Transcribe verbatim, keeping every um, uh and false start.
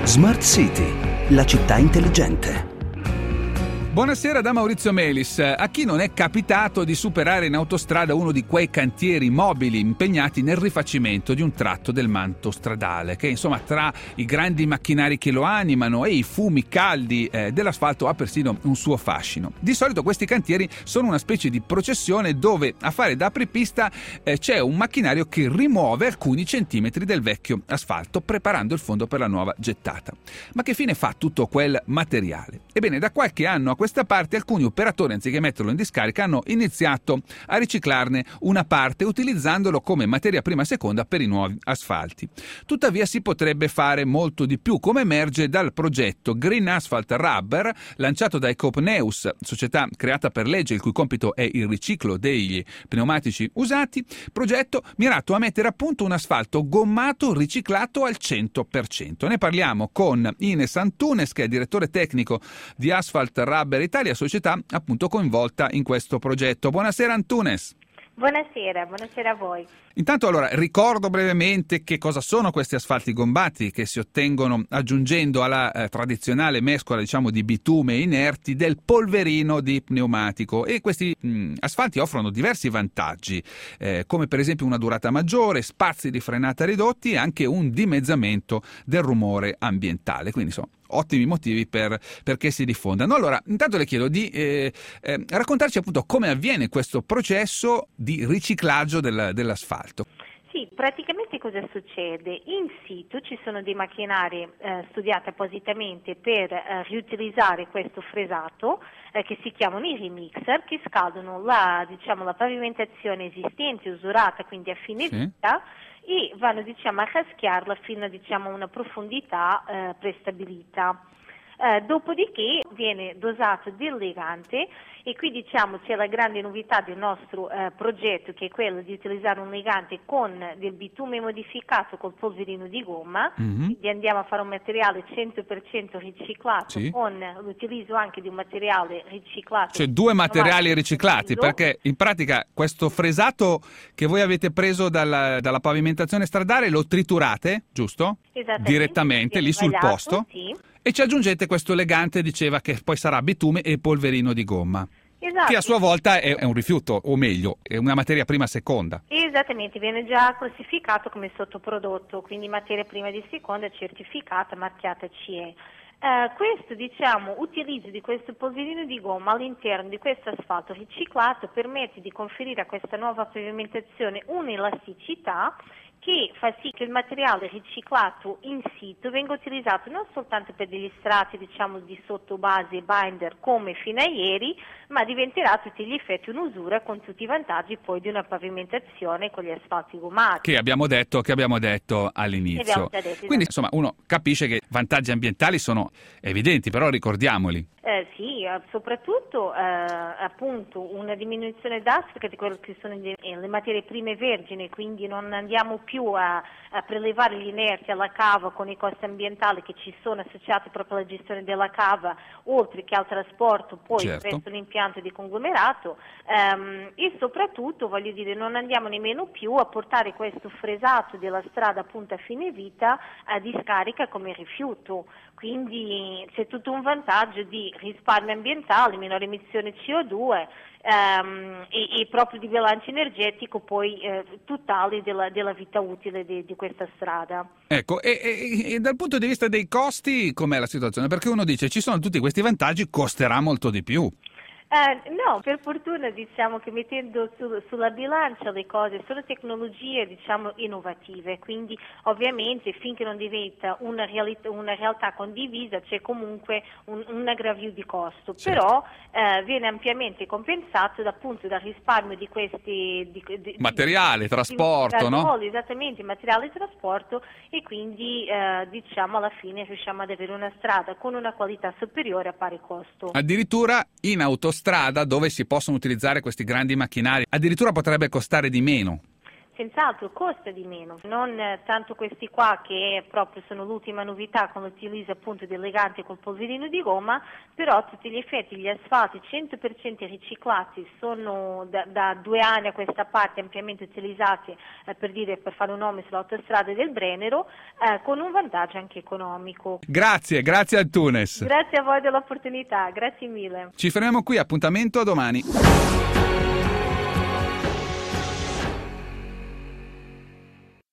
Smart City, la città intelligente. Buonasera da Maurizio Melis. A chi non è capitato di superare in autostrada uno di quei cantieri mobili impegnati nel rifacimento di un tratto del manto stradale, che insomma tra i grandi macchinari che lo animano e i fumi caldi eh, dell'asfalto ha persino un suo fascino. Di solito questi cantieri sono una specie di processione dove a fare da apripista eh, c'è un macchinario che rimuove alcuni centimetri del vecchio asfalto preparando il fondo per la nuova gettata. Ma che fine fa tutto quel materiale? Ebbene, da qualche anno a questa parte alcuni operatori, anziché metterlo in discarica, hanno iniziato a riciclarne una parte utilizzandolo come materia prima seconda per i nuovi asfalti. Tuttavia si potrebbe fare molto di più, come emerge dal progetto Green Asphalt Rubber lanciato da Ecopneus, società creata per legge il cui compito è il riciclo degli pneumatici usati, progetto mirato a mettere a punto un asfalto gommato riciclato al cento per cento. Ne parliamo con Ines Antunes, che è direttore tecnico di Asphalt Rubber Italia, società appunto coinvolta in questo progetto. Buonasera Antunes. Buonasera, buonasera a voi. Intanto allora ricordo brevemente che cosa sono questi asfalti gommati che si ottengono aggiungendo alla eh, tradizionale mescola diciamo di bitume inerti del polverino di pneumatico, e questi mh, asfalti offrono diversi vantaggi eh, come per esempio una durata maggiore, spazi di frenata ridotti e anche un dimezzamento del rumore ambientale, quindi insomma ottimi motivi per, perché si diffondano. Allora, intanto le chiedo di eh, eh, raccontarci appunto come avviene questo processo di riciclaggio del, dell'asfalto. Sì, praticamente cosa succede? In situ ci sono dei macchinari eh, studiati appositamente per eh, riutilizzare questo fresato eh, che si chiamano i remixer, che scaldano la, diciamo, la pavimentazione esistente, usurata, quindi a fine sì. vita, e vanno diciamo, a caschiarla fino a diciamo, una profondità eh, prestabilita. Eh, dopodiché viene dosato del legante, e qui diciamo c'è la grande novità del nostro eh, progetto, che è quello di utilizzare un legante con del bitume modificato col polverino di gomma, mm-hmm. quindi andiamo a fare un materiale cento per cento riciclato, sì. con l'utilizzo anche di un materiale riciclato. Cioè due materiali riciclati, perché in pratica questo fresato che voi avete preso dalla, dalla pavimentazione stradale lo triturate, giusto? Direttamente lì sul posto, sì. E ci aggiungete questo legante, diceva, che poi sarà bitume e polverino di gomma. Esatto. Che a sua volta è, è un rifiuto, o meglio, è una materia prima seconda. Esattamente, viene già classificato come sottoprodotto, quindi materia prima di seconda certificata, marchiata C E. Uh, questo diciamo utilizzo di questo polverino di gomma all'interno di questo asfalto riciclato permette di conferire a questa nuova pavimentazione un'elasticità che fa sì che il materiale riciclato in situ venga utilizzato non soltanto per degli strati diciamo di sottobase e binder come fino a ieri, ma diventerà a tutti gli effetti un'usura con tutti i vantaggi poi di una pavimentazione con gli asfalti gommati. Che abbiamo detto, che abbiamo detto all'inizio. Abbiamo già detto, Quindi insomma uno capisce che vantaggi ambientali sono evidenti, però ricordiamoli. Eh, sì, eh, soprattutto eh, appunto una diminuzione drastica di quello che sono le, le materie prime vergini, quindi non andiamo più a, a prelevare gli inerti alla cava con i costi ambientali che ci sono associati proprio alla gestione della cava, oltre che al trasporto poi certo. presso l'impianto di conglomerato, ehm, e soprattutto voglio dire non andiamo nemmeno più a portare questo fresato della strada appunto a fine vita a discarica come rifiuto, quindi c'è tutto un vantaggio di risparmio ambientale, minore emissione C O due ehm, e, e proprio di bilancio energetico poi eh, totale della, della vita utile di, di questa strada. Ecco, e, e, e dal punto di vista dei costi com'è la situazione? Perché uno dice ci sono tutti questi vantaggi, costerà molto di più. Eh, no, per fortuna diciamo che mettendo su, sulla bilancia le cose sono tecnologie diciamo innovative, quindi ovviamente finché non diventa una, realit- una realtà condivisa c'è comunque un, un aggravio di costo, certo. però eh, viene ampiamente compensato da, appunto dal risparmio di questi di, di, materiale, di, trasporto, di, no? Esattamente, materiale e trasporto, e quindi eh, diciamo alla fine riusciamo ad avere una strada con una qualità superiore a pari costo. Addirittura in autostrada strada dove si possono utilizzare questi grandi macchinari, addirittura potrebbe costare di meno. senz'altro costa di meno, non eh, tanto questi qua che proprio sono l'ultima novità con l'utilizzo appunto di leganti col polverino di gomma, però a tutti gli effetti gli asfalti cento per cento riciclati sono da, da due anni a questa parte ampiamente utilizzati eh, per dire per fare un nome sull'autostrada del Brennero, eh, con un vantaggio anche economico. Grazie, grazie al Tunes. Grazie a voi dell'opportunità, grazie mille. Ci fermiamo qui, appuntamento a domani.